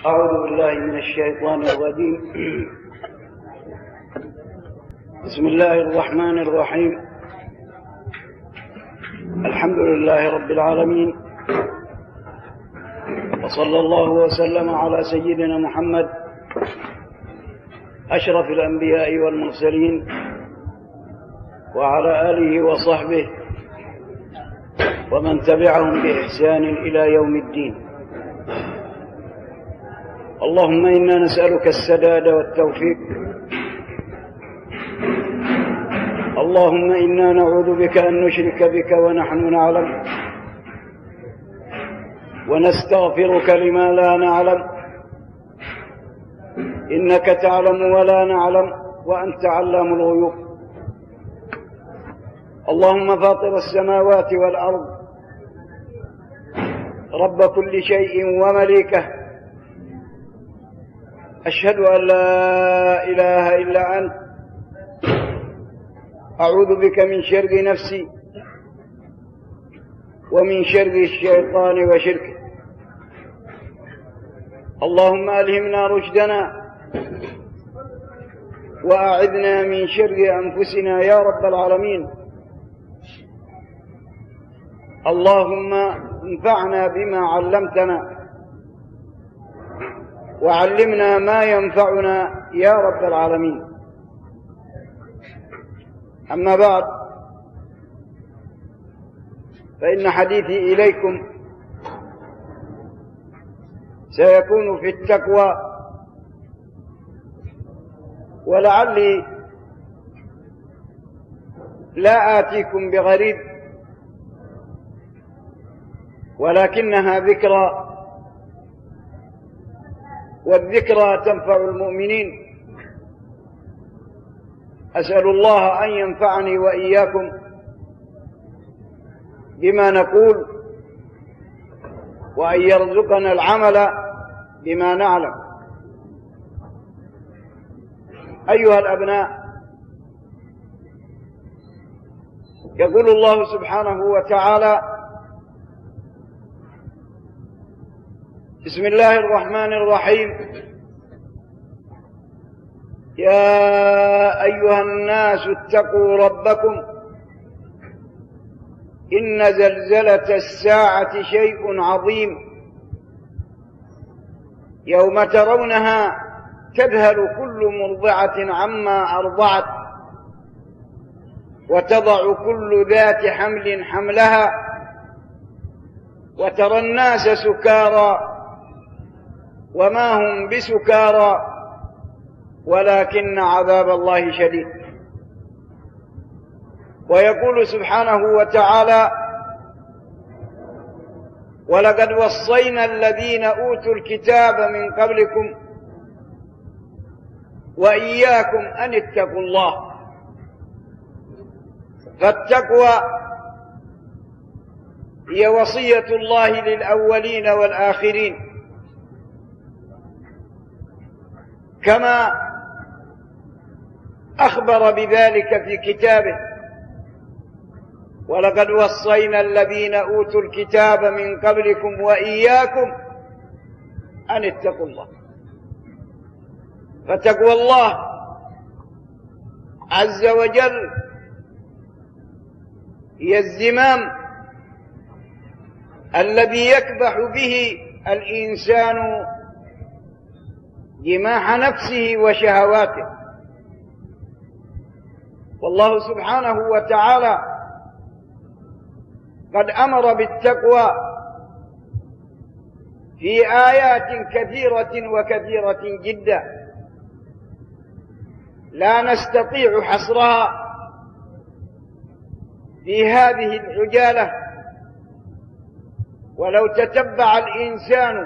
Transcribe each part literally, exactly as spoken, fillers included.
أعوذ بالله من الشيطان الرجيم. بسم الله الرحمن الرحيم. الحمد لله رب العالمين، وصلى الله وسلم على سيدنا محمد أشرف الأنبياء والمرسلين وعلى آله وصحبه ومن تبعهم بإحسان إلى يوم الدين. اللهم إنا نسألك السداد والتوفيق. اللهم إنا نعوذ بك أن نشرك بك ونحن نعلم، ونستغفرك لما لا نعلم، إنك تعلم ولا نعلم وأنت علام الغيوب. اللهم فاطر السماوات والأرض، رب كل شيء ومليكه، أشهد أن لا إله إلا أنت، أعوذ بك من شر نفسي ومن شر الشيطان وشركه. اللهم ألهمنا رشدنا وأعذنا من شر أنفسنا يا رب العالمين. اللهم انفعنا بما علمتنا وعلمنا ما ينفعنا يا رب العالمين. أما بعد، فإن حديثي إليكم سيكون في التقوى، ولعلي لا آتيكم بغريب، ولكنها ذكرى، والذكرى تنفع المؤمنين. أسأل الله أن ينفعني وإياكم بما نقول، وأن يرزقنا العمل بما نعلم. أيها الأبناء، يقول الله سبحانه وتعالى: بسم الله الرحمن الرحيم. يا أيها الناس اتقوا ربكم، إن زلزلة الساعة شيء عظيم، يوم ترونها تذهل كل مرضعة عما أرضعت، وتضع كل ذات حمل حملها، وترى الناس سكارى وما هم بسكارى ولكن عذاب الله شديد. ويقول سبحانه وتعالى: ولقد وصينا الذين أوتوا الكتاب من قبلكم وإياكم أن اتقوا الله. فالتقوى هي وصية الله للأولين والآخرين، كما أخبر بذلك في كتابه: ولقد وصينا الذين أوتوا الكتاب من قبلكم وإياكم أن اتقوا الله. فتقوى الله عز وجل هي الزمام الذي يكبح به الإنسان جماح نفسه وشهواته. والله سبحانه وتعالى قد أمر بالتقوى في آيات كثيرة وكثيرة جدا لا نستطيع حصرها في هذه العجالة. ولو تتبع الإنسان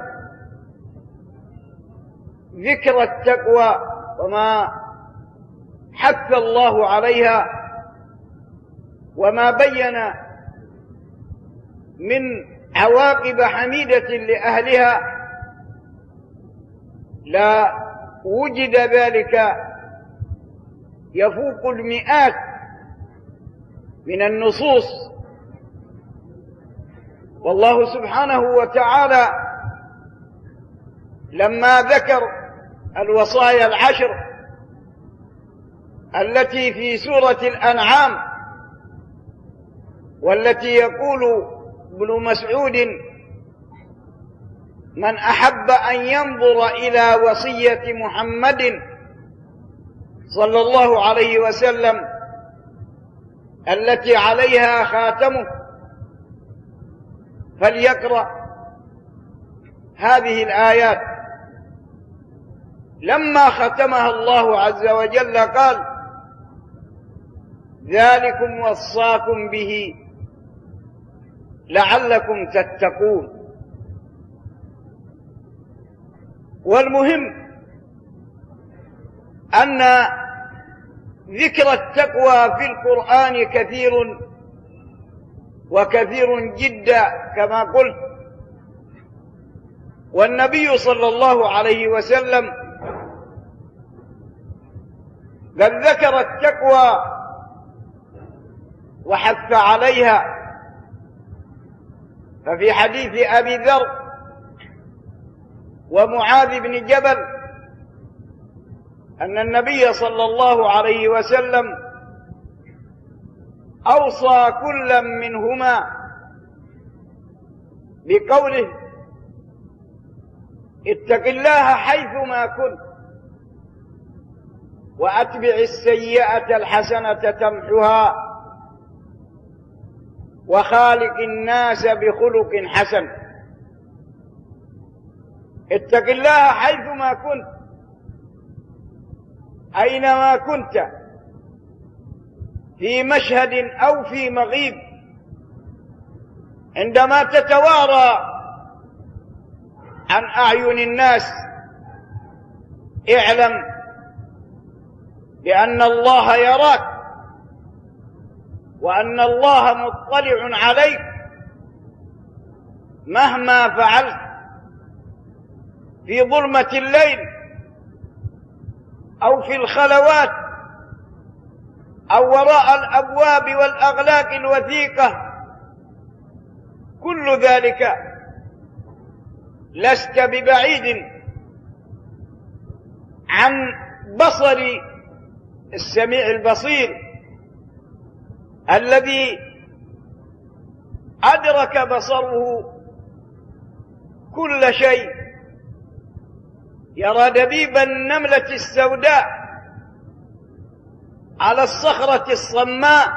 ذكر التقوى وما حث الله عليها وما بين من عواقب حميدة لأهلها، لا وجد ذلك يفوق المئات من النصوص. والله سبحانه وتعالى لما ذكر الوصايا العشر التي في سورة الأنعام، والتي يقول ابن مسعود: من أحب أن ينظر إلى وصية محمد صلى الله عليه وسلم التي عليها خاتمه فليقرأ هذه الآيات. لما ختمها الله عز وجل قال: ذلكم وصاكم به لعلكم تتقون. والمهم أن ذكر التقوى في القرآن كثير وكثير جدا كما قلت، والنبي صلى الله عليه وسلم قد ذكر التقوى وحث عليها. ففي حديث أبي ذر ومعاذ بن جبل أن النبي صلى الله عليه وسلم أوصى كلا منهما بقوله: اتق الله حيثما كنت وأتبع السيئة الحسنة تمحها وخالق الناس بخلق حسن. اتق الله حيثما كنت، أينما كنت، في مشهد أو في مغيب، عندما تتوارى عن أعين الناس اعلم بأن الله يراك، وأن الله مطلع عليك مهما فعلت في ظلمة الليل أو في الخلوات أو وراء الأبواب والأغلاق الوثيقة. كل ذلك لست ببعيد عن بصر السميع البصير الذي أدرك بصره كل شيء. يرى دبيب النملة السوداء على الصخرة الصماء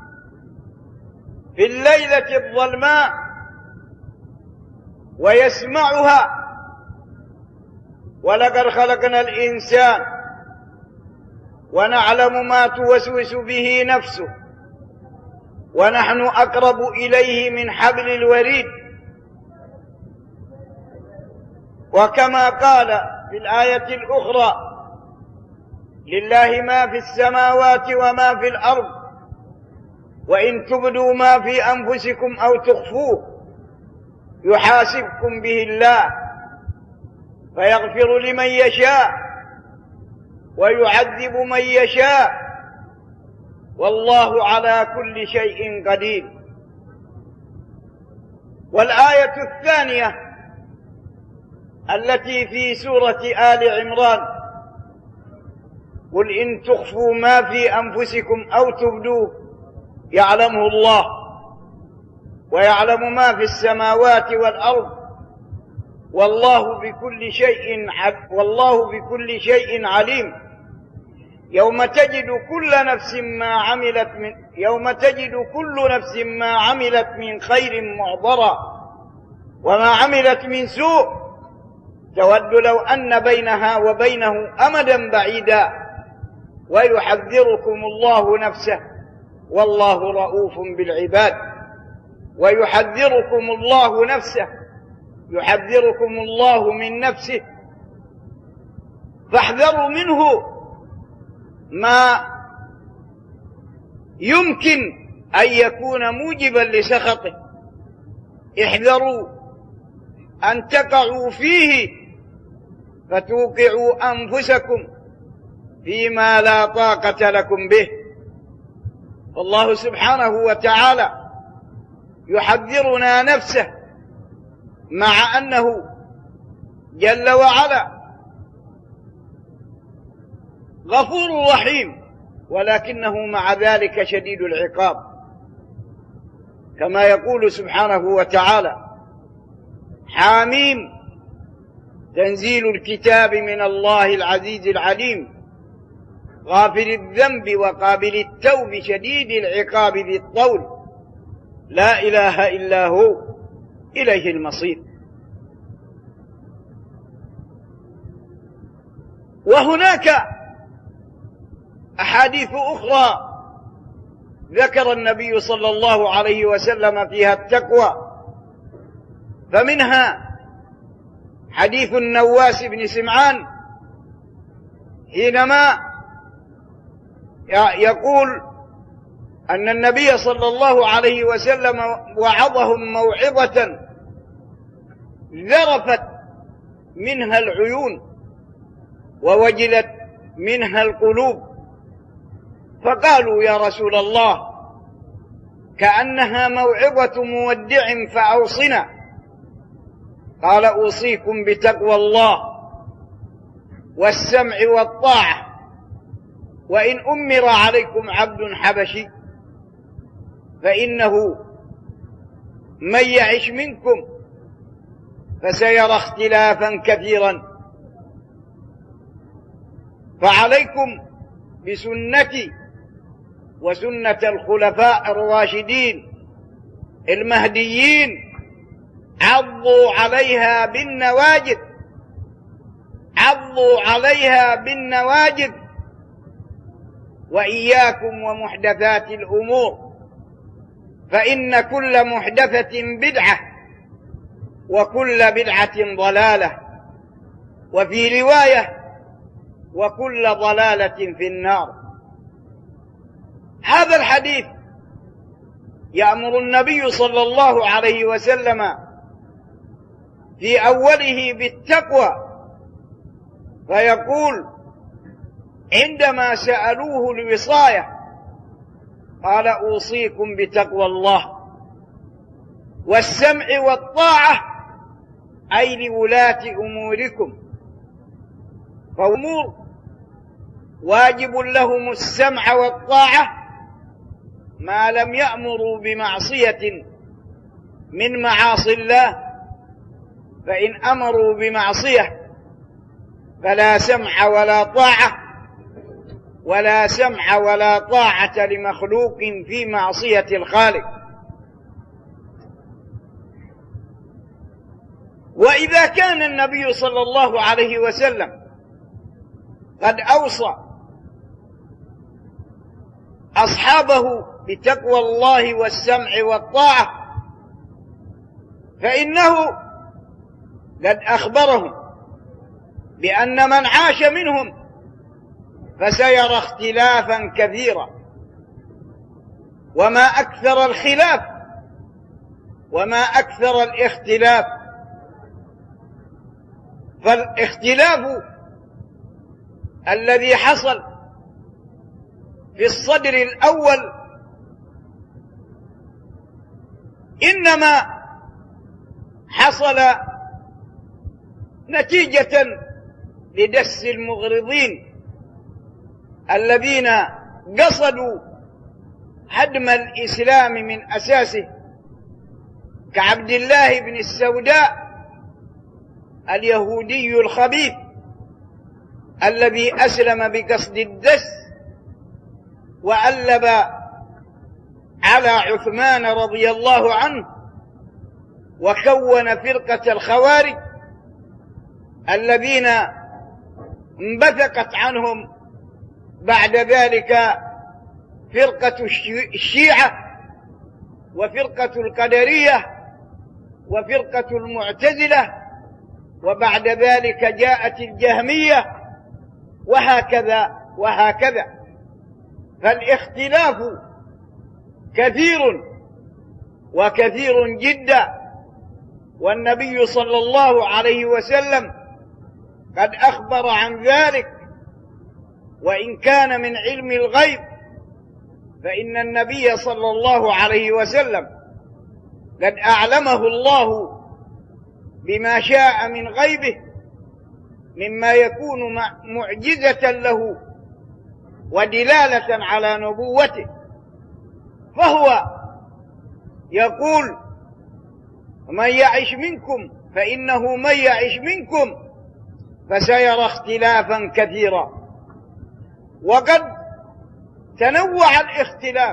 في الليلة الظلماء ويسمعها. ولقد خلقنا الإنسان ونعلم ما توسوس به نفسه ونحن أقرب إليه من حبل الوريد. وكما قال في الآية الأخرى: لله ما في السماوات وما في الأرض وإن تبدوا ما في أنفسكم أو تخفوه يحاسبكم به الله فيغفر لمن يشاء ويعذب من يشاء والله على كل شيء قدير. والآية الثانية التي في سورة آل عمران: قل إن تخفوا ما في أنفسكم أو تبدوه يعلمه الله ويعلم ما في السماوات والأرض والله بكل شيء والله بكل شيء عليم. يوم تجد كل نفس ما عملت من يوم تجد كل نفس ما عملت من خير محضرا وما عملت من سوء تود لو أن بينها وبينه أمدا بعيدا ويحذركم الله نفسه والله رؤوف بالعباد. ويحذركم الله نفسه، يحذركم الله من نفسه، فاحذروا منه ما يمكن أن يكون موجبا لسخطه. احذروا أن تقعوا فيه فتوقعوا أنفسكم فيما لا طاقة لكم به. الله سبحانه وتعالى يحذرنا نفسه مع أنه جل وعلا غفور رحيم، ولكنه مع ذلك شديد العقاب، كما يقول سبحانه وتعالى: حاميم تنزيل الكتاب من الله العزيز العليم غافر الذنب وقابل التوب شديد العقاب ذي الطول لا إله إلا هو إليه المصير. وهناك أحاديث أخرى ذكر النبي صلى الله عليه وسلم فيها التقوى، فمنها حديث النواس بن سمعان حينما يقول أن النبي صلى الله عليه وسلم وعظهم موعظة ذرفت منها العيون ووجلت منها القلوب، فقالوا: يا رسول الله، كأنها موعظة مودع فأوصنا. قال: أوصيكم بتقوى الله والسمع والطاعة، وإن أمر عليكم عبد حبشي فإنه من يعش منكم فسيرى اختلافا كثيرا، فعليكم بسنتي وسنة الخلفاء الراشدين المهديين، عضوا عليها بالنواجذ عضوا عليها بالنواجذ وإياكم ومحدثات الأمور، فإن كل محدثة بدعة وكل بدعة ضلالة، وفي رواية: وكل ضلالة في النار. هذا الحديث يأمر النبي صلى الله عليه وسلم في أوله بالتقوى، فيقول عندما سألوه الوصاية قال: أوصيكم بتقوى الله والسمع والطاعة، أي لولاة أموركم، فأمور واجب لهم السمع والطاعة ما لم يأمروا بمعصية من معاصي الله، فإن أمروا بمعصية فلا سمع ولا طاعة ولا سمع ولا طاعة لمخلوق في معصية الخالق. وإذا كان النبي صلى الله عليه وسلم قد أوصى أصحابه بتقوى الله والسمع والطاعة، فإنه قد أخبرهم بأن من عاش منهم فسيرى اختلافا كثيرا، وما أكثر الخلاف وما أكثر الاختلاف. فالاختلاف الذي حصل في الصدر الأول إنما حصل نتيجة لدس المغرضين الذين قصدوا هدم الإسلام من أساسه، كعبد الله بن السوداء اليهودي الخبيث الذي أسلم بقصد الدس وألب على عثمان رضي الله عنه وكون فرقة الخوارج الذين انبثقت عنهم بعد ذلك فرقة الشيعة وفرقة القدرية وفرقة المعتزلة، وبعد ذلك جاءت الجهمية، وهكذا وهكذا. فالاختلاف كثير وكثير جدا، والنبي صلى الله عليه وسلم قد أخبر عن ذلك، وإن كان من علم الغيب فإن النبي صلى الله عليه وسلم قد أعلمه الله بما شاء من غيبه مما يكون معجزة له ودلالة على نبوته، فهو يقول: ومن يعش منكم فإنه من يعش منكم فسيرى اختلافا كثيرا. وقد تنوع الاختلاف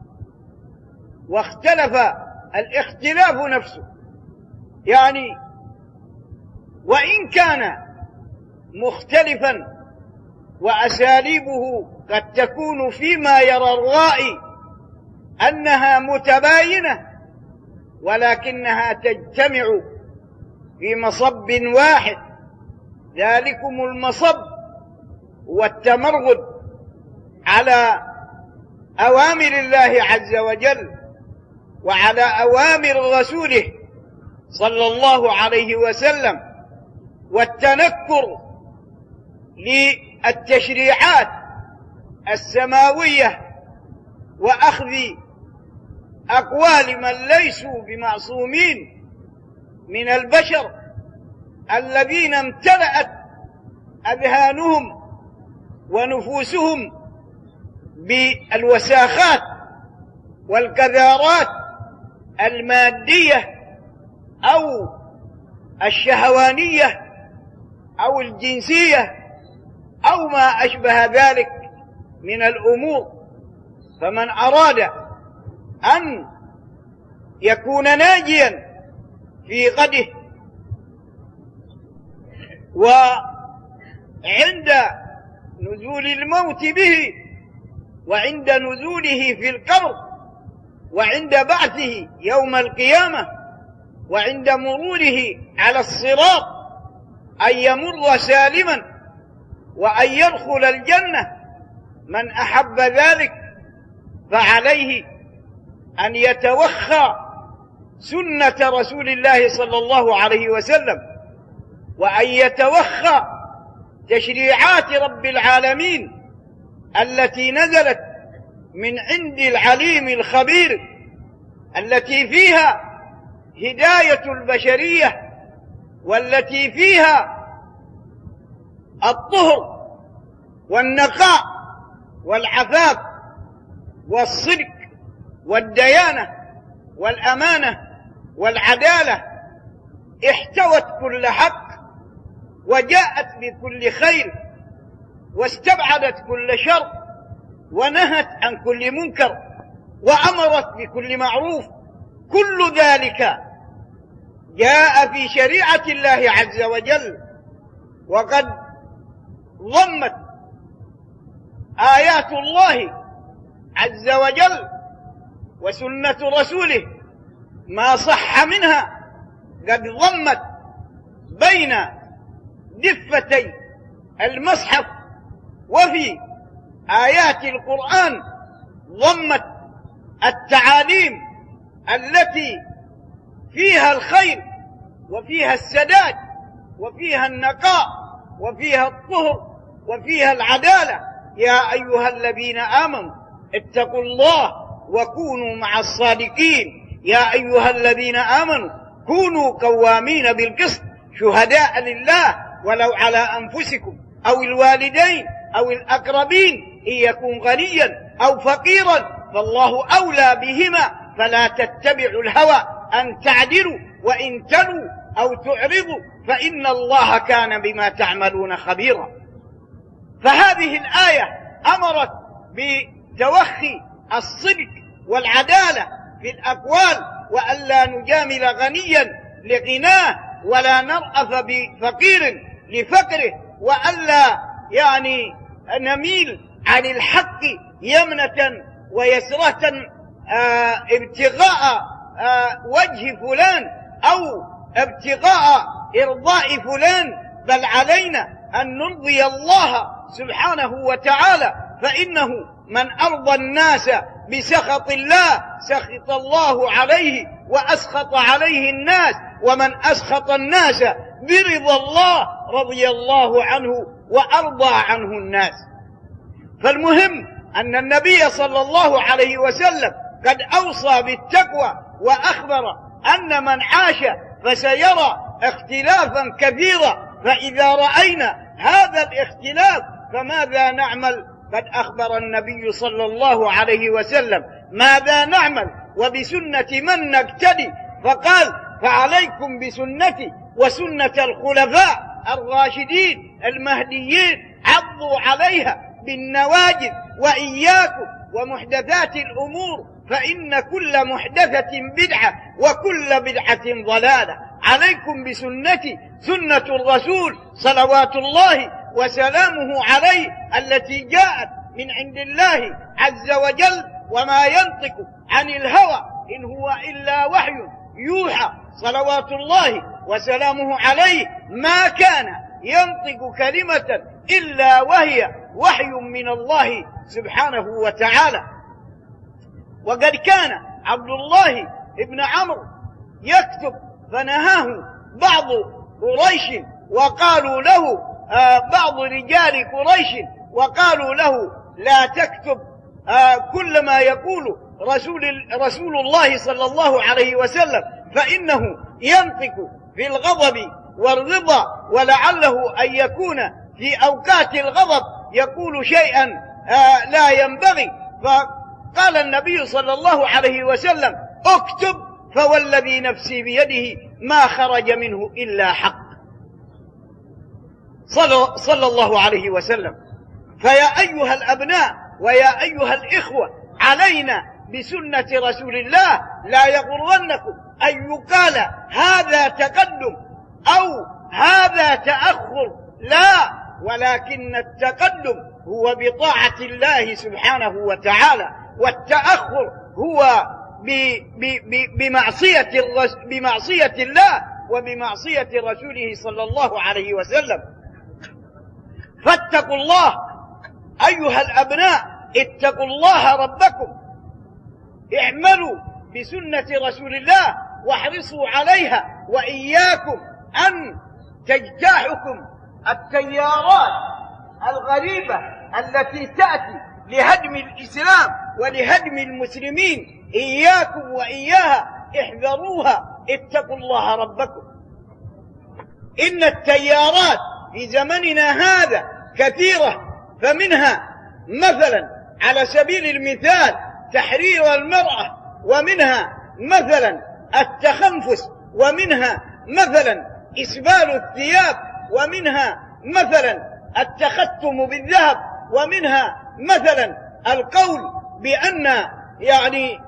واختلف الاختلاف نفسه، يعني وإن كان مختلفا وأساليبه قد تكون فيما يرى الرائي أنها متباينة، ولكنها تجتمع في مصب واحد. ذلكم المصب هو التمرد على أوامر الله عز وجل وعلى أوامر رسوله صلى الله عليه وسلم، والتنكر للتشريعات السماوية وأخذ أقوال من ليسوا بمعصومين من البشر الذين امتلأت أذهانهم ونفوسهم بالوساخات والكذارات المادية أو الشهوانية أو الجنسية أو ما أشبه ذلك من الأمور. فمن أراد أن يكون ناجيا في غده وعند نزول الموت به وعند نزوله في القبر وعند بعثه يوم القيامة وعند مروره على الصراط أن يمر سالما وأن يدخل الجنة، من أحب ذلك فعليه أن يتوخى سنة رسول الله صلى الله عليه وسلم، وأن يتوخى تشريعات رب العالمين التي نزلت من عند العليم الخبير، التي فيها هداية البشرية، والتي فيها الطهر والنقاء والعفاف والصدق والديانة والأمانة والعدالة، احتوت كل حق وجاءت بكل خير واستبعدت كل شر ونهت عن كل منكر وأمرت بكل معروف. كل ذلك جاء في شريعة الله عز وجل، وقد ضمت آيات الله عز وجل وسنة رسوله ما صح منها، قد ضمت بين دفتي المصحف وفي آيات القرآن ضمت التعاليم التي فيها الخير وفيها السداد وفيها النقاء وفيها الطهر وفيها العدالة. يا أيها الذين آمنوا اتقوا الله وكونوا مع الصادقين، يا أيها الذين آمنوا كونوا قوامين بالقسط شهداء لله ولو على أنفسكم أو الوالدين أو الأقربين إن يكن غنيا أو فقيرا فالله أولى بهما فلا تتبعوا الهوى أن تعدلوا وإن تلوا أو تعرضوا فإن الله كان بما تعملون خبيرا. فهذه الآية أمرت بتوخي الصدق والعدالة في الأقوال، وألا نجامل غنيا لغناه ولا نرأف بفقير لفقره، وألا يعني نميل عن الحق يمنة ويسرة آه ابتغاء آه وجه فلان أو ابتغاء إرضاء فلان، بل علينا أن نرضي الله سبحانه وتعالى، فإنه من أرضى الناس بسخط الله سخط الله عليه وأسخط عليه الناس، ومن أسخط الناس برضا الله رضي الله عنه وأرضى عنه الناس. فالمهم أن النبي صلى الله عليه وسلم قد أوصى بالتقوى وأخبر أن من عاش فسيرى اختلافا كثيرا فإذا رأينا هذا الاختلاف فماذا نعمل؟ قد أخبر النبي صلى الله عليه وسلم ماذا نعمل وبسنة من نقتدي، فقال: فعليكم بسنتي وسنة الخلفاء الراشدين المهديين، عضوا عليها بالنواجذ، وإياكم ومحدثات الأمور فإن كل محدثة بدعة وكل بدعة ضلالة. عليكم بسنتي، سنة الرسول صلوات الله وسلامه عليه التي جاءت من عند الله عز وجل، وما ينطق عن الهوى إن هو إلا وحي يوحى، صلوات الله وسلامه عليه ما كان ينطق كلمة إلا وهي وحي من الله سبحانه وتعالى. وقد كان عبد الله بن عمرو يكتب فنهاه بعض قريش وقالوا له آه بعض رجال قريش وقالوا له: لا تكتب آه كل ما يقول رسول, رسول الله صلى الله عليه وسلم، فإنه ينطق في الغضب والرضا، ولعله أن يكون في أوقات الغضب يقول شيئا آه لا ينبغي. فقال النبي صلى الله عليه وسلم: اكتب، فوالذي نفسي بيده ما خرج منه إلا حق، صلى, صلى الله عليه وسلم. فيا أيها الأبناء ويا أيها الإخوة، علينا بسنة رسول الله. لا يغرنكم أن يقال هذا تقدم أو هذا تأخر، لا، ولكن التقدم هو بطاعة الله سبحانه وتعالى، والتأخر هو بمعصية, بمعصية الله وبمعصية رسوله صلى الله عليه وسلم. فاتقوا الله أيها الأبناء، اتقوا الله ربكم، اعملوا بسنة رسول الله واحرصوا عليها، وإياكم أن تجتاحكم التيارات الغريبة التي تأتي لهدم الإسلام ولهدم المسلمين. إياكم وإياها، احذروها، اتقوا الله ربكم. إن التيارات في زمننا هذا كثيرة، فمنها مثلا على سبيل المثال تحرير المرأة، ومنها مثلا التخنفس، ومنها مثلا إسبال الثياب، ومنها مثلا التختم بالذهب، ومنها مثلا القول بأن يعني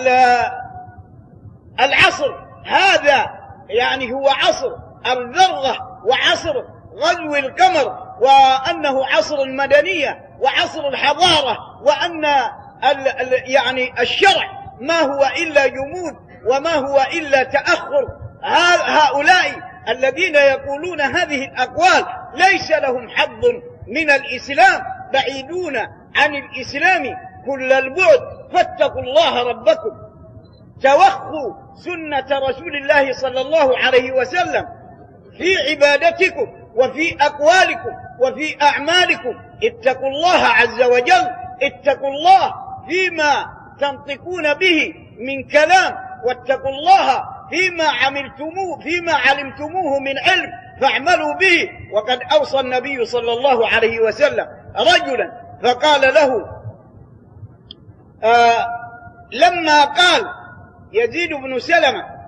العصر هذا يعني هو عصر الذرة وعصر غزو القمر، وأنه عصر المدنية وعصر الحضارة، وأن ال ال يعني الشرع ما هو إلا جمود وما هو إلا تأخر. هؤلاء الذين يقولون هذه الأقوال ليس لهم حظ من الإسلام، بعيدون عن الإسلام كل البعد. فاتقوا الله ربكم، توخوا سنة رسول الله صلى الله عليه وسلم في عبادتكم وفي أقوالكم وفي أعمالكم. اتقوا الله عز وجل، اتقوا الله فيما تنطقون به من كلام، واتقوا الله فيما عملتموه فيما علمتموه من علم فاعملوا به. وقد أوصى النبي صلى الله عليه وسلم رجلا فقال له آه لما قال يزيد بن سلمة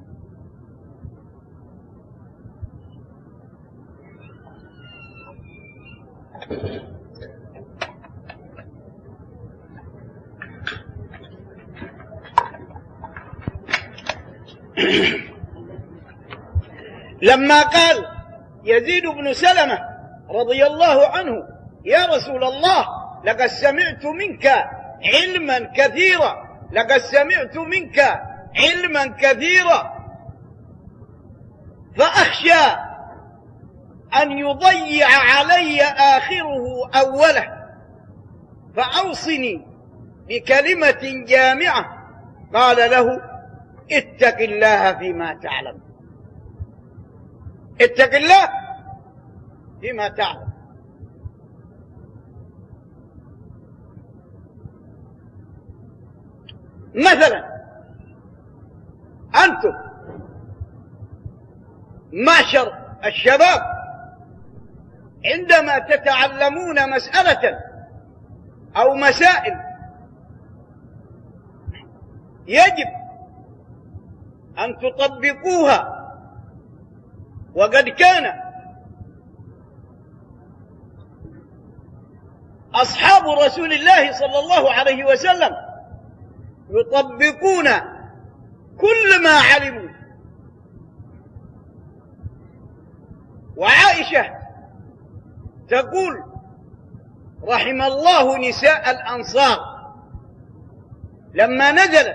لما قال يزيد بن سلمة رضي الله عنه: يا رسول الله، لقد سمعت منك علما كثيرا، لقد سمعت منك علما كثيرا، فأخشى أن يضيع علي آخره أوله، فأوصني بكلمة جامعة. قال له: اتق الله فيما تعلم، اتق الله فيما تعلم. مثلا أنتم معشر الشباب عندما تتعلمون مسألة أو مسائل يجب أن تطبقوها. وقد كان أصحاب رسول الله صلى الله عليه وسلم يطبقون كل ما علموا. وعائشة تقول رحم الله نساء الأنصار لما نزلت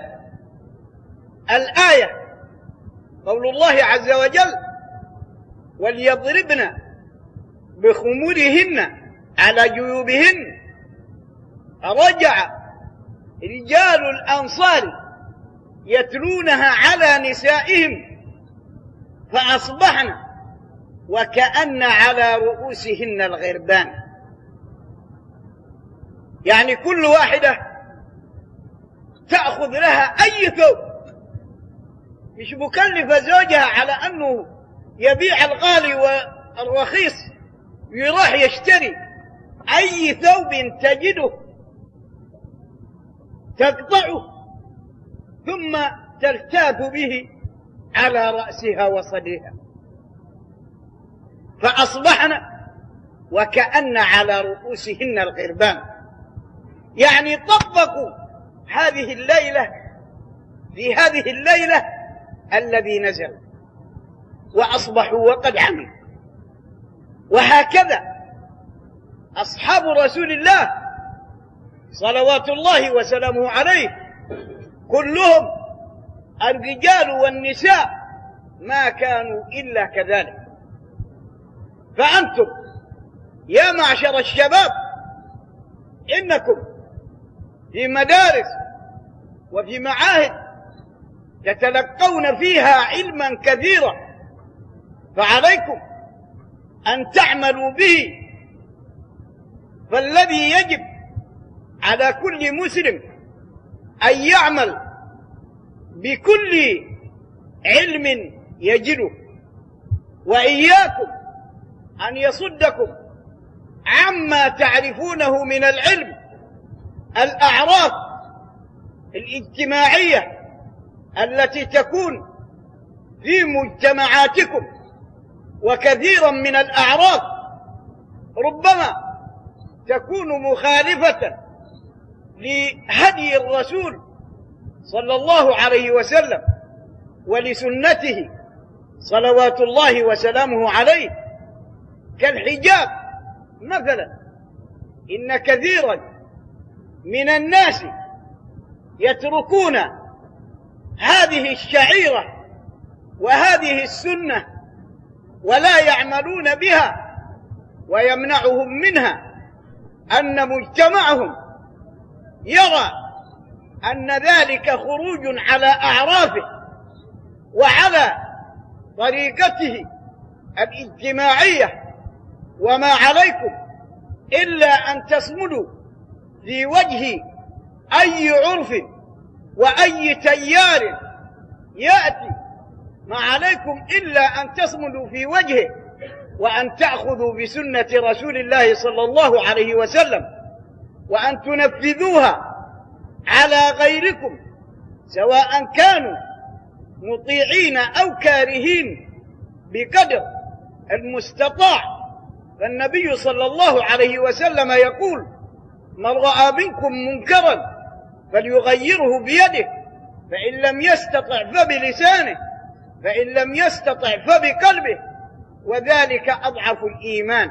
الآية قول الله عز وجل وليضربن بخمرهن على جيوبهن، رجع رجال الأنصار يتلونها على نسائهم فأصبحن وكأن على رؤوسهن الغربان. يعني كل واحدة تأخذ لها أي ثوب، مش مكلفة زوجها على أنه يبيع الغالي والرخيص يروح يشتري أي ثوب تجده تقطعه ثم تلتاف به على رأسها وصدرها، فأصبحن وكأن على رؤوسهن الغربان. يعني طبقوا هذه الليلة في هذه الليلة الذي نزل وأصبحوا وقد عملوا. وهكذا أصحاب رسول الله صلوات الله وسلامه عليه كلهم الرجال والنساء ما كانوا إلا كذلك. فأنتم يا معشر الشباب إنكم في مدارس وفي معاهد تتلقون فيها علما كثيرا، فعليكم أن تعملوا به. فالذي يجب على كل مسلم أن يعمل بكل علم يجده، وإياكم أن يصدكم عما تعرفونه من العلم الأعراف الاجتماعية التي تكون في مجتمعاتكم. وكثيرا من الأعراف ربما تكون مخالفة لهدي الرسول صلى الله عليه وسلم ولسنته صلوات الله وسلامه عليه، كالحجاب مثلا. إن كثيرا من الناس يتركون هذه الشعيرة وهذه السنة ولا يعملون بها، ويمنعهم منها أن مجتمعهم يرى أن ذلك خروج على أعرافه وعلى طريقته الاجتماعية. وما عليكم إلا أن تصمدوا في وجه أي عرف وأي تيار يأتي، ما عليكم إلا أن تصمدوا في وجهه وأن تأخذوا بسنة رسول الله صلى الله عليه وسلم وأن تنفذوها على غيركم، سواء كانوا مطيعين أو كارهين بقدر المستطاع. فالنبي صلى الله عليه وسلم يقول من رأى منكم منكرا فليغيره بيده، فإن لم يستطع فبلسانه، فإن لم يستطع فبقلبه، وذلك أضعف الإيمان.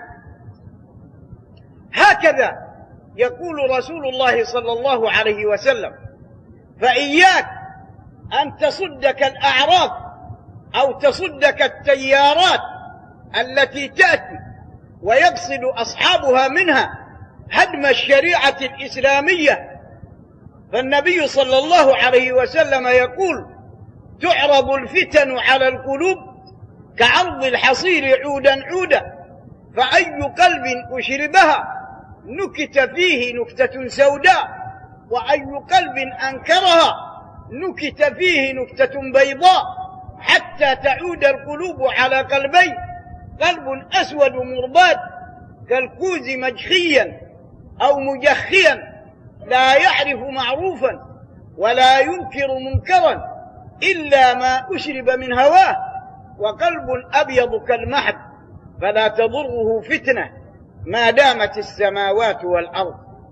هكذا يقول رسول الله صلى الله عليه وسلم. فإياك أن تصدك الأعراف أو تصدك التيارات التي تأتي ويقصد أصحابها منها هدم الشريعة الإسلامية. فالنبي صلى الله عليه وسلم يقول تعرض الفتن على القلوب كعرض الحصير عودا عودا، فأي قلب أشربها نكت فيه نكتة سوداء، وأي قلب أنكرها نكت فيه نكتة بيضاء، حتى تعود القلوب على قلبين، قلب أسود مرباد كالكوز مجخيا أو مجخيا لا يعرف معروفا ولا ينكر منكرا إلا ما أشرب من هواه، وقلب أبيض كالمحب فلا تضره فتنة ما دامت السماوات والأرض.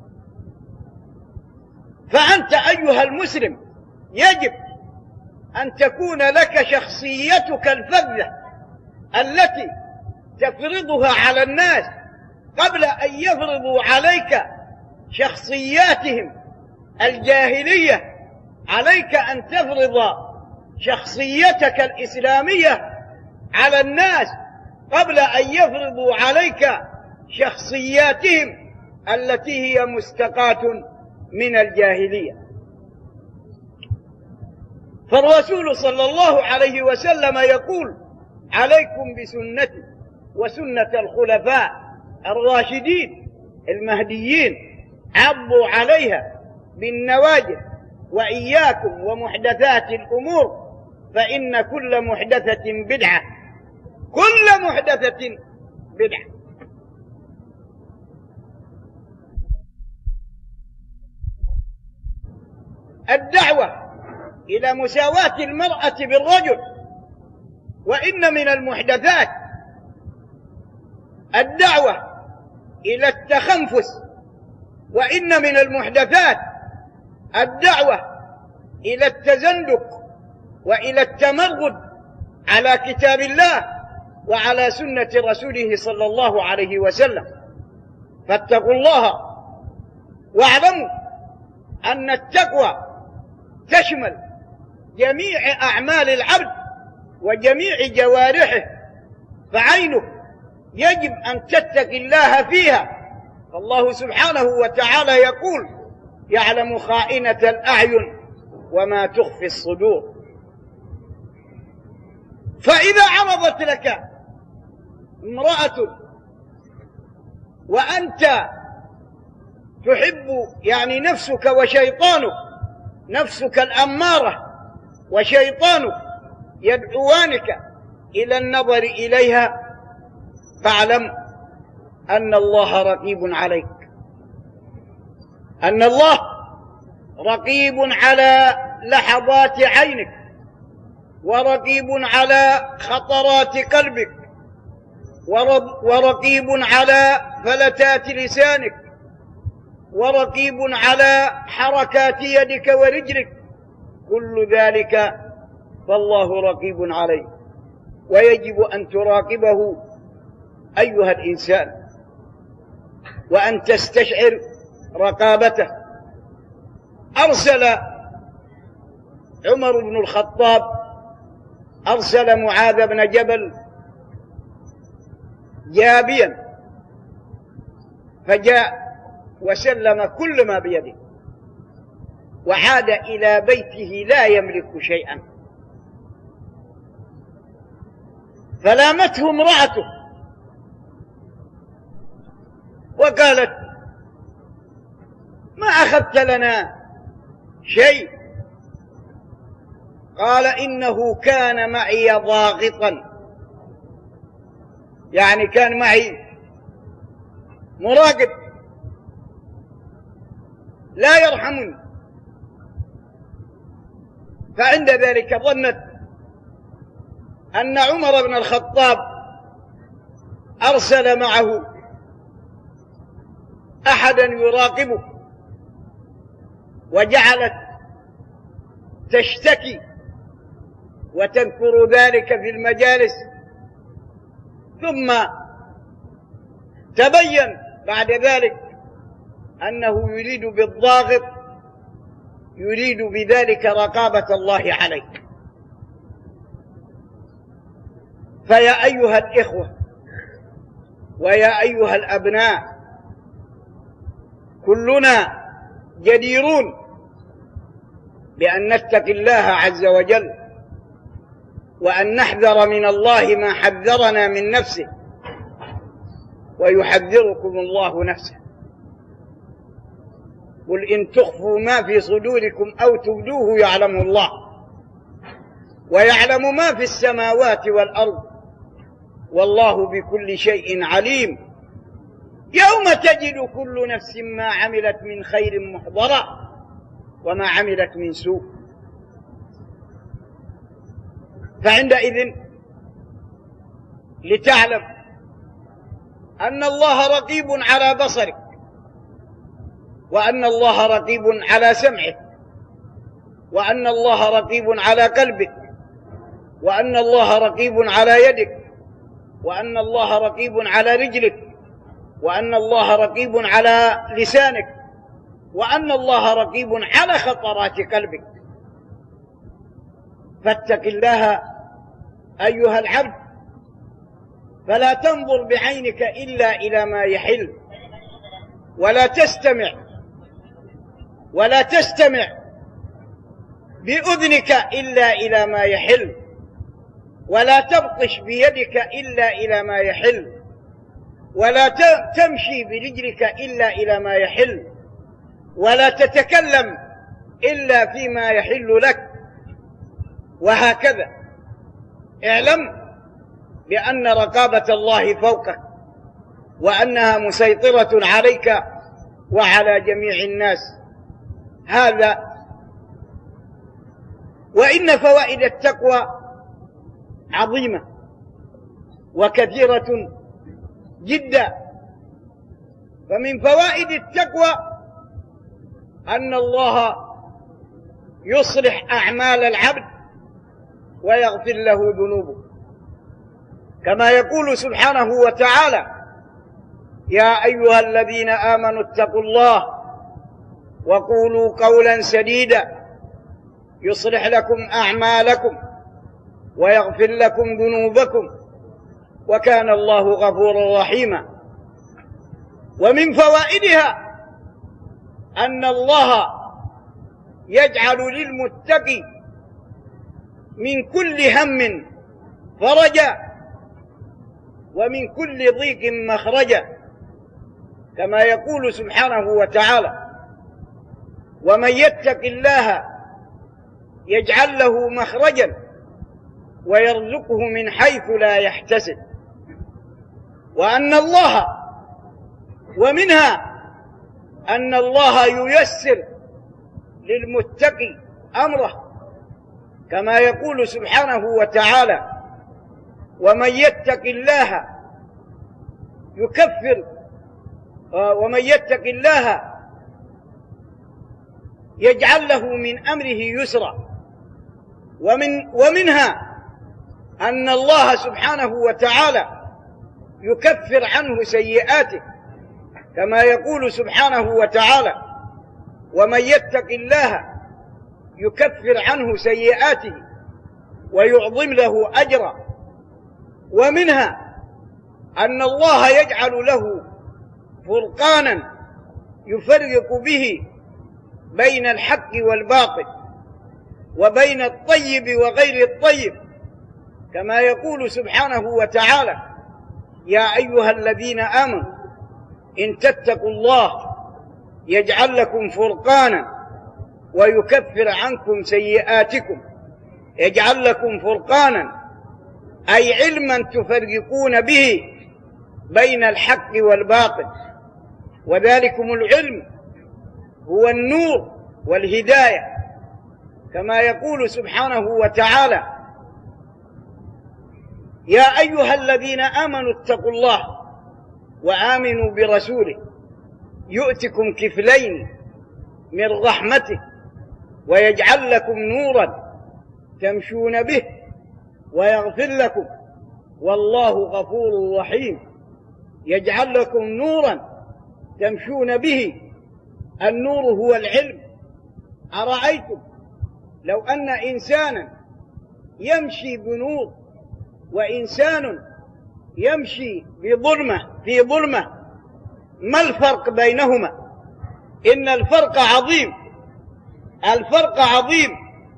فأنت أيها المسلم يجب أن تكون لك شخصيتك الفذة التي تفرضها على الناس قبل أن يفرضوا عليك شخصياتهم الجاهلية. عليك أن تفرض شخصيتك الإسلامية على الناس قبل أن يفرضوا عليك شخصياتهم التي هي مستقاة من الجاهلية. فالرسول صلى الله عليه وسلم يقول: عليكم بسنتي وسنة الخلفاء الراشدين المهديين، عضوا عليها بالنواجذ، وإياكم ومحدثات الأمور فإن كل محدثة بدعة، كل محدثة بدعة. الدعوة إلى مساواة المرأة بالرجل، وإن من المحدثات الدعوة إلى التخنفس، وإن من المحدثات الدعوة إلى التزندق وإلى التمرد على كتاب الله وعلى سنة رسوله صلى الله عليه وسلم. فاتقوا الله واعلموا أن التقوى تشمل جميع أعمال العبد وجميع جوارحه، فعينه يجب أن تتقي الله فيها. فالله سبحانه وتعالى يقول: يعلم خائنة الأعين وما تخفي الصدور. فإذا عرضت لك امرأة وأنت تحب يعني نفسك وشيطانك، نفسك الأمارة وشيطانك يدعوانك إلى النظر إليها، فاعلم أن الله رقيب عليك، أن الله رقيب على لحظات عينك، ورقيب على خطرات قلبك، ورقيب على فلتات لسانك، ورقيب على حركات يدك ورجلك، كل ذلك فالله رقيب عليه، ويجب أن تراقبه أيها الإنسان، وأن تستشعر رقابته. أرسل عمر بن الخطاب أرسل معاذ بن جبل جابيا، فجاء وسلم كل ما بيده، وعاد إلى بيته لا يملك شيئا. فلامته امرأته وقالت: ما أخذت لنا شيء؟ قال: إنه كان معي ضاغطا، يعني كان معي مراقب لا يرحمني. فعند ذلك ظنت أن عمر بن الخطاب أرسل معه أحدا يراقبه، وجعلت تشتكي وتذكر ذلك في المجالس. ثم تبين بعد ذلك أنه يريد بالضاغط يريد بذلك رقابة الله عليك. فيا أيها الإخوة ويا أيها الأبناء، كلنا جديرون بأن نتقي الله عز وجل، وأن نحذر من الله ما حذرنا من نفسه، ويحذركم الله نفسه. قل إن تخفوا ما في صدوركم أو تبدوه يعلمه الله، ويعلم ما في السماوات والأرض، والله بكل شيء عليم. يوم تجد كل نفس ما عملت من خير محضرا وما عملت من سوء. فعندئذ لتعلم أن الله رقيب على بصرك، وأن الله رقيب على سمعك، وأن الله رقيب على قلبك، وأن الله رقيب على يدك، وأن الله رقيب على رجلك، وأن الله رقيب على لسانك، وأن الله رقيب على خطرات قلبك. فاتق الله أيها العبد، فلا تنظر بعينك إلا إلى ما يحل، ولا تستمع ولا تستمع بأذنك إلا إلى ما يحل، ولا تبطش بيدك إلا إلى ما يحل، ولا تمشي برجلك إلا إلى ما يحل، ولا تتكلم إلا فيما يحل لك. وهكذا اعلم بأن رقابة الله فوقك، وأنها مسيطرة عليك وعلى جميع الناس. هذا وإن فوائد التقوى عظيمة وكثيرة جدا. فمن فوائد التقوى أن الله يصلح أعمال العبد ويغفر له ذنوبه، كما يقول سبحانه وتعالى: يا أيها الذين آمنوا اتقوا الله وقولوا قولا سديدا يصلح لكم أعمالكم ويغفر لكم ذنوبكم وكان الله غفورا رحيما. ومن فوائدها أن الله يجعل للمتقي من كل هم فرجا ومن كل ضيق مخرجا، كما يقول سبحانه وتعالى: ومن يتق الله يجعل له مخرجا ويرزقه من حيث لا يحتسب. وأن الله ومنها أن الله ييسر للمتقي أمره، كما يقول سبحانه وتعالى: ومن يتق الله يكفر ومن يتق الله يجعل له من أمره يسرا. ومن ومنها أن الله سبحانه وتعالى يكفر عنه سيئاته، كما يقول سبحانه وتعالى: ومن يتق الله يكفر عنه سيئاته ويعظم له أجرا. ومنها أن الله يجعل له فرقانا يفرق به بين الحق والباطل وبين الطيب وغير الطيب، كما يقول سبحانه وتعالى: يا أيها الذين آمنوا إن تتقوا الله يجعل لكم فرقانا ويكفر عنكم سيئاتكم. يجعل لكم فرقانا أي علما تفرقون به بين الحق والباطل، وذلكم العلم هو النور والهداية، كما يقول سبحانه وتعالى: يا أيها الذين آمنوا اتقوا الله وآمنوا برسوله يؤتكم كفلين من رحمته ويجعل لكم نورا تمشون به ويغفر لكم والله غفور رحيم. يجعل لكم نورا تمشون به، النور هو العلم. أرأيتم لو أن إنسانا يمشي بنور وإنسان يمشي بظلمة في ظلمة، ما الفرق بينهما؟ إن الفرق عظيم، الفرق عظيم.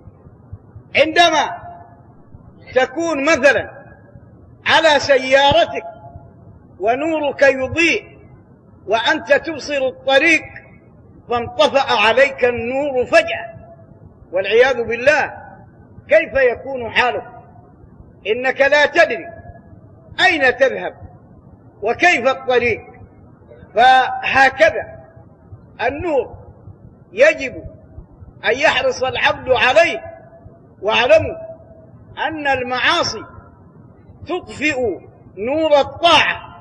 عندما تكون مثلا على سيارتك ونورك يضيء وأنت تبصر الطريق فانطفأ عليك النور فجأة والعياذ بالله، كيف يكون حالك؟ إنك لا تدري أين تذهب وكيف الطريق، فهكذا النور يجب أن يحرص العبد عليه. واعلموا أن المعاصي تطفئ نور الطاعة،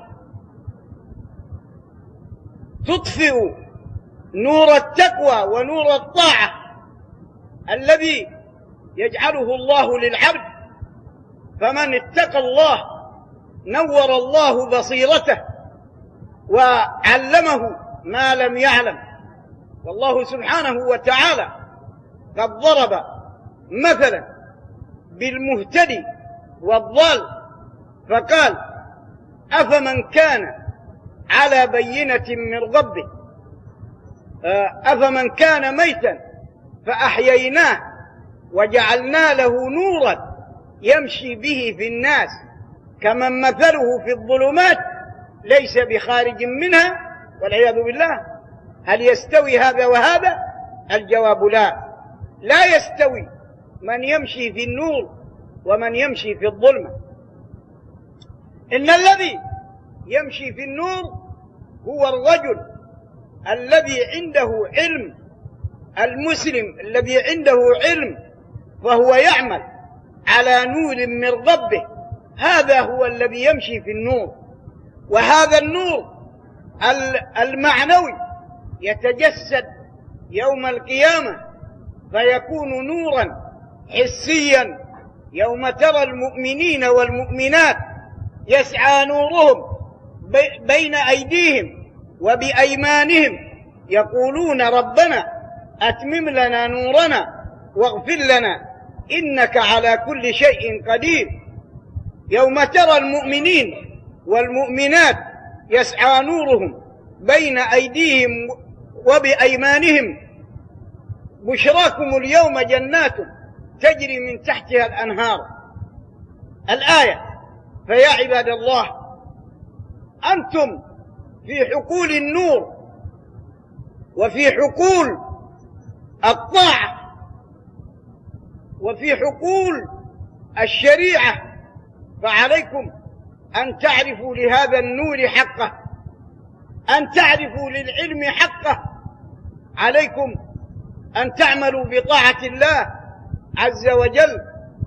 تطفئ نور التقوى ونور الطاعة الذي يجعله الله للعبد. فمن اتقى الله نور الله بصيرته وعلمه ما لم يعلم. والله سبحانه وتعالى قد ضرب مثلا بالمهتدي والضال فقال: أفمن كان على بينة من ربه أفمن كان ميتا فأحييناه وجعلنا له نورا يمشي به في الناس كمن مثله في الظلمات ليس بخارج منها والعياذ بالله. هل يستوي هذا وهذا؟ الجواب لا. لا يستوي من يمشي في النور ومن يمشي في الظلمة. إن الذي يمشي في النور هو الرجل الذي عنده علم، المسلم الذي عنده علم فهو يعمل على نور من ربه، هذا هو الذي يمشي في النور. وهذا النور المعنوي يتجسد يوم القيامة فيكون نورا حسيا، يوم ترى المؤمنين والمؤمنات يسعى نورهم بين أيديهم وبأيمانهم يقولون ربنا أتمم لنا نورنا واغفر لنا إنك على كل شيء قدير. يوم ترى المؤمنين والمؤمنات يسعى نورهم بين أيديهم وبأيمانهم بشراكم اليوم جنات تجري من تحتها الأنهار. الآية. فيا عباد الله، أنتم في حقول النور وفي حقول الطاعة وفي حقول الشريعة، فعليكم أن تعرفوا لهذا النور حقه، أن تعرفوا للعلم حقه. عليكم أن تعملوا بطاعة الله عز وجل.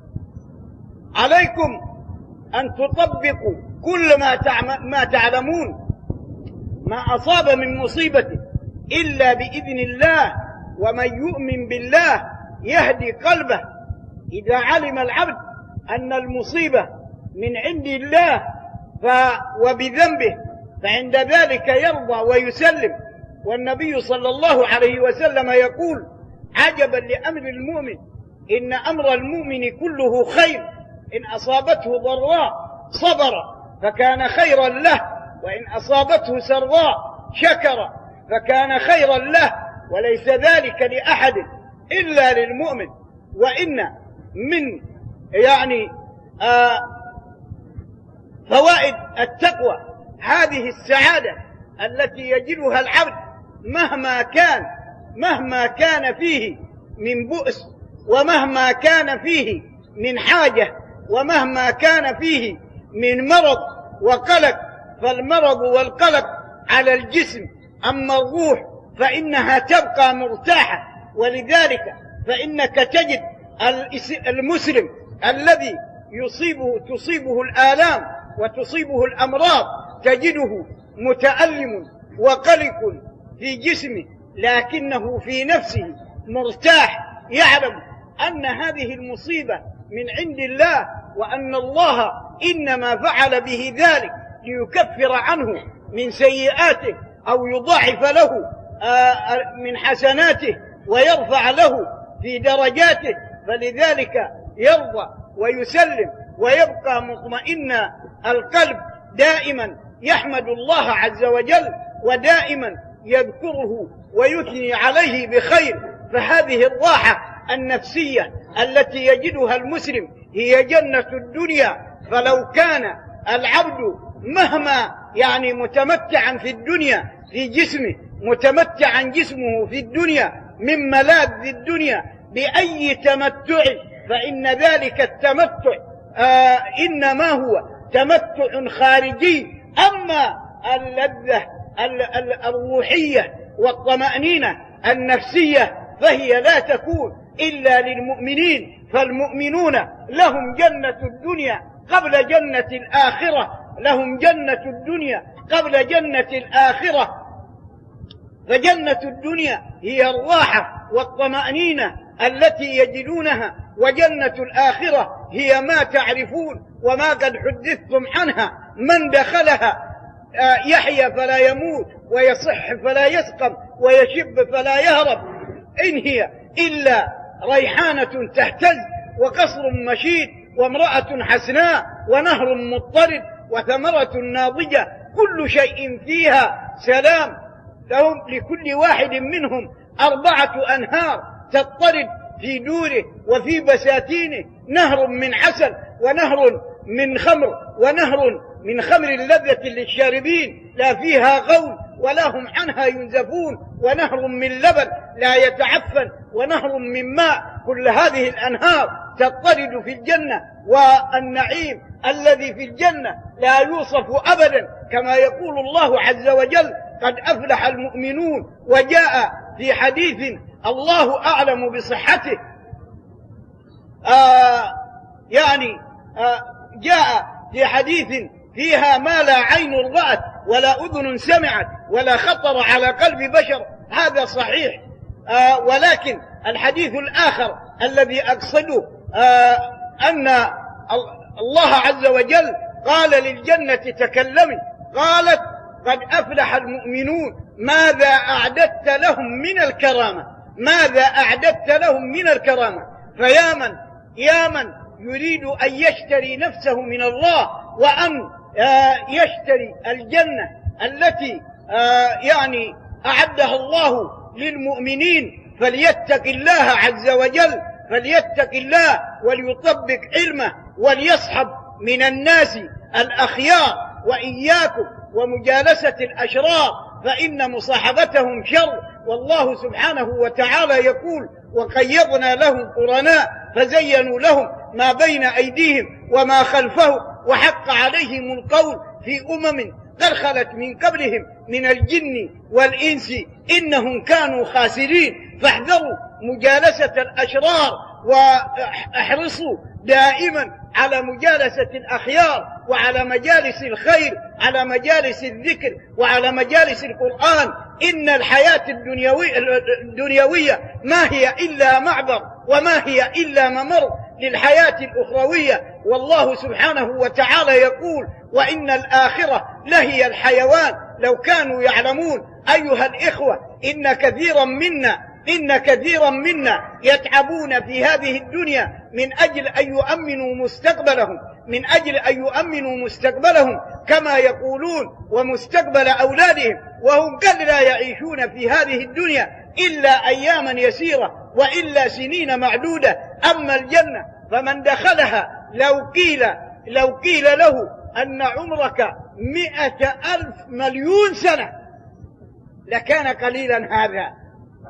عليكم أن تطبقوا كل ما ما تعلمون. ما أصاب من مصيبة إلا بإذن الله، ومن يؤمن بالله يهدي قلبه. إذا علم العبد أن المصيبة من عند الله ف وبذنبه فعند ذلك يرضى ويسلم. والنبي صلى الله عليه وسلم يقول: عجبا لأمر المؤمن، إن أمر المؤمن كله خير، إن أصابته ضراء صبر فكان خيرا له، وإن أصابته سراء شكر فكان خيرا له، وليس ذلك لأحد إلا للمؤمن. وإن من يعني آه فوائد التقوى هذه السعادة التي يجدها العبد مهما كان مهما كان فيه من بؤس، ومهما كان فيه من حاجة، ومهما كان فيه من مرض وقلق. فالمرض والقلق على الجسم، أما الروح فإنها تبقى مرتاحة. ولذلك فإنك تجد المسلم الذي يصيبه تصيبه الآلام وتصيبه الأمراض تجده متألم وقلق في جسمه، لكنه في نفسه مرتاح، يعلم أن هذه المصيبة من عند الله، وأن الله إنما فعل به ذلك ليكفر عنه من سيئاته أو يضاعف له من حسناته ويرفع له في درجاته. فلذلك يرضى ويسلم ويبقى مطمئن القلب، دائما يحمد الله عز وجل، ودائما يذكره ويثني عليه بخير. فهذه الراحة النفسية التي يجدها المسلم هي جنة الدنيا. فلو كان العبد مهما يعني متمتعا في الدنيا في جسمه، متمتعا جسمه في الدنيا من ملاذ الدنيا بأي تمتع، فإن ذلك التمتع آه إنما هو تمتع خارجي. أما اللذة الروحية والطمأنينة النفسية فهي لا تكون إلا للمؤمنين، فالمؤمنون لهم جنة الدنيا قبل جنة الآخرة، لهم جنة الدنيا قبل جنة الآخرة. فجنة الدنيا هي الراحة والطمأنينة التي يجدونها، وجنة الآخرة هي ما تعرفون وما قد حدثتم عنها. من دخلها يحيى فلا يموت، ويصح فلا يسقم، ويشب فلا يهرب. إن هي إلا ريحانة تهتز، وقصر مشيد، وامرأة حسناء، ونهر مضطرد، وثمرة ناضجة، كل شيء فيها سلام. لهم لكل واحد منهم أربعة أنهار تضطرد في دوره وفي بساتينه، نهر من عسل، ونهر من خمر، ونهر من خمر لذة للشاربين لا فيها غول ولا هم عنها ينزفون، ونهر من لبن لا يتعفن، ونهر من ماء. كل هذه الأنهار تضطرد في الجنة، والنعيم الذي في الجنة لا يوصف أبدا، كما يقول الله عز وجل: قد أفلح المؤمنون. وجاء في حديث الله أعلم بصحته، آه يعني آه جاء في حديث: فيها ما لا عين رأت ولا أذن سمعت ولا خطر على قلب بشر. هذا صحيح، آه ولكن الحديث الآخر الذي أقصده آه أن الله عز وجل قال للجنة: تكلمي. قالت: قد أفلح المؤمنون. ماذا أعددت لهم من الكرامة؟ ماذا أعددت لهم من الكرامة؟ فيا من يا من يريد أن يشتري نفسه من الله، وأن يشتري الجنة التي يعني أعدها الله للمؤمنين، فليتق الله عز وجل، فليتق الله وليطبق علمه، وليصحب من الناس الأخيار، وإياكم ومجالسة الأشرار فإن مصاحبتهم شر. والله سبحانه وتعالى يقول: وقيضنا لهم قرناء فزينوا لهم ما بين أيديهم وما خلفهم، وحق عليهم القول في أمم قد خلت من قبلهم من الجن والإنس إنهم كانوا خاسرين. فاحذروا مجالسة الأشرار، واحرصوا دائما على مجالسة الأخيار، وعلى مجالس الخير، على مجالس الذكر، وعلى مجالس القرآن. إن الحياة الدنيوية, الدنيوية ما هي إلا معبر، وما هي إلا ممر للحياة الأخروية. والله سبحانه وتعالى يقول: وإن الآخرة لهي الحيوان لو كانوا يعلمون. أيها الإخوة، إن كثيرا منا إن كثيرا منا يتعبون في هذه الدنيا من أجل أن يؤمنوا مستقبلهم، من أجل أن يؤمنوا مستقبلهم كما يقولون، ومستقبل أولادهم، وهم قد لا يعيشون في هذه الدنيا إلا أياما يسيرة، وإلا سنين معدودة. أما الجنة فمن دخلها لو قيل, لو قيل له أن عمرك مئة ألف مليون سنة لكان قليلا هذا.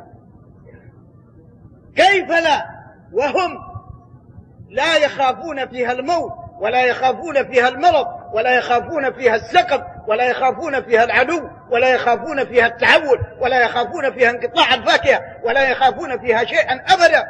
كيف لا، وهم لا يخافون فيها الموت، ولا يخافون فيها المرض، ولا يخافون فيها السقم، ولا يخافون فيها العدو، ولا يخافون فيها التحول، ولا يخافون فيها انقطاع الفاكهة، ولا يخافون فيها شيئا أبدا.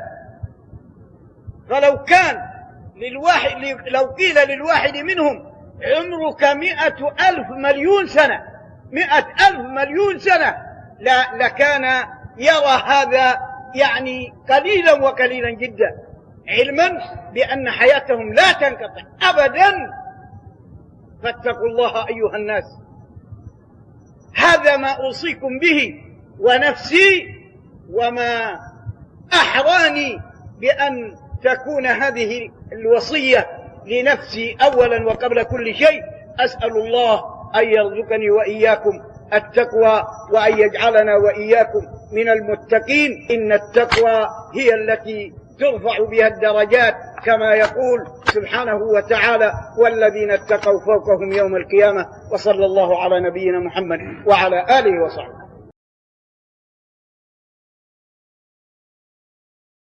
فلو كان للواحد لو قيل للواحد منهم عمرك مئة ألف مليون سنة مئة ألف مليون سنة لا لكان يرى هذا يعني قليلا وقليلا جدا، علما بأن حياتهم لا تنقطع أبدا. فاتقوا الله أيها الناس. هذا ما أوصيكم به ونفسي، وما أحراني بأن تكون هذه الوصية لنفسي أولا وقبل كل شيء. أسأل الله أن يرزقني وإياكم التقوى، وأن يجعلنا وإياكم من المتقين. إن التقوى هي التي ترفع بها الدرجات، كما يقول سبحانه وتعالى: والذين اتقوا فوقهم يوم القيامة. وصلى الله على نبينا محمد وعلى آله وصحبه.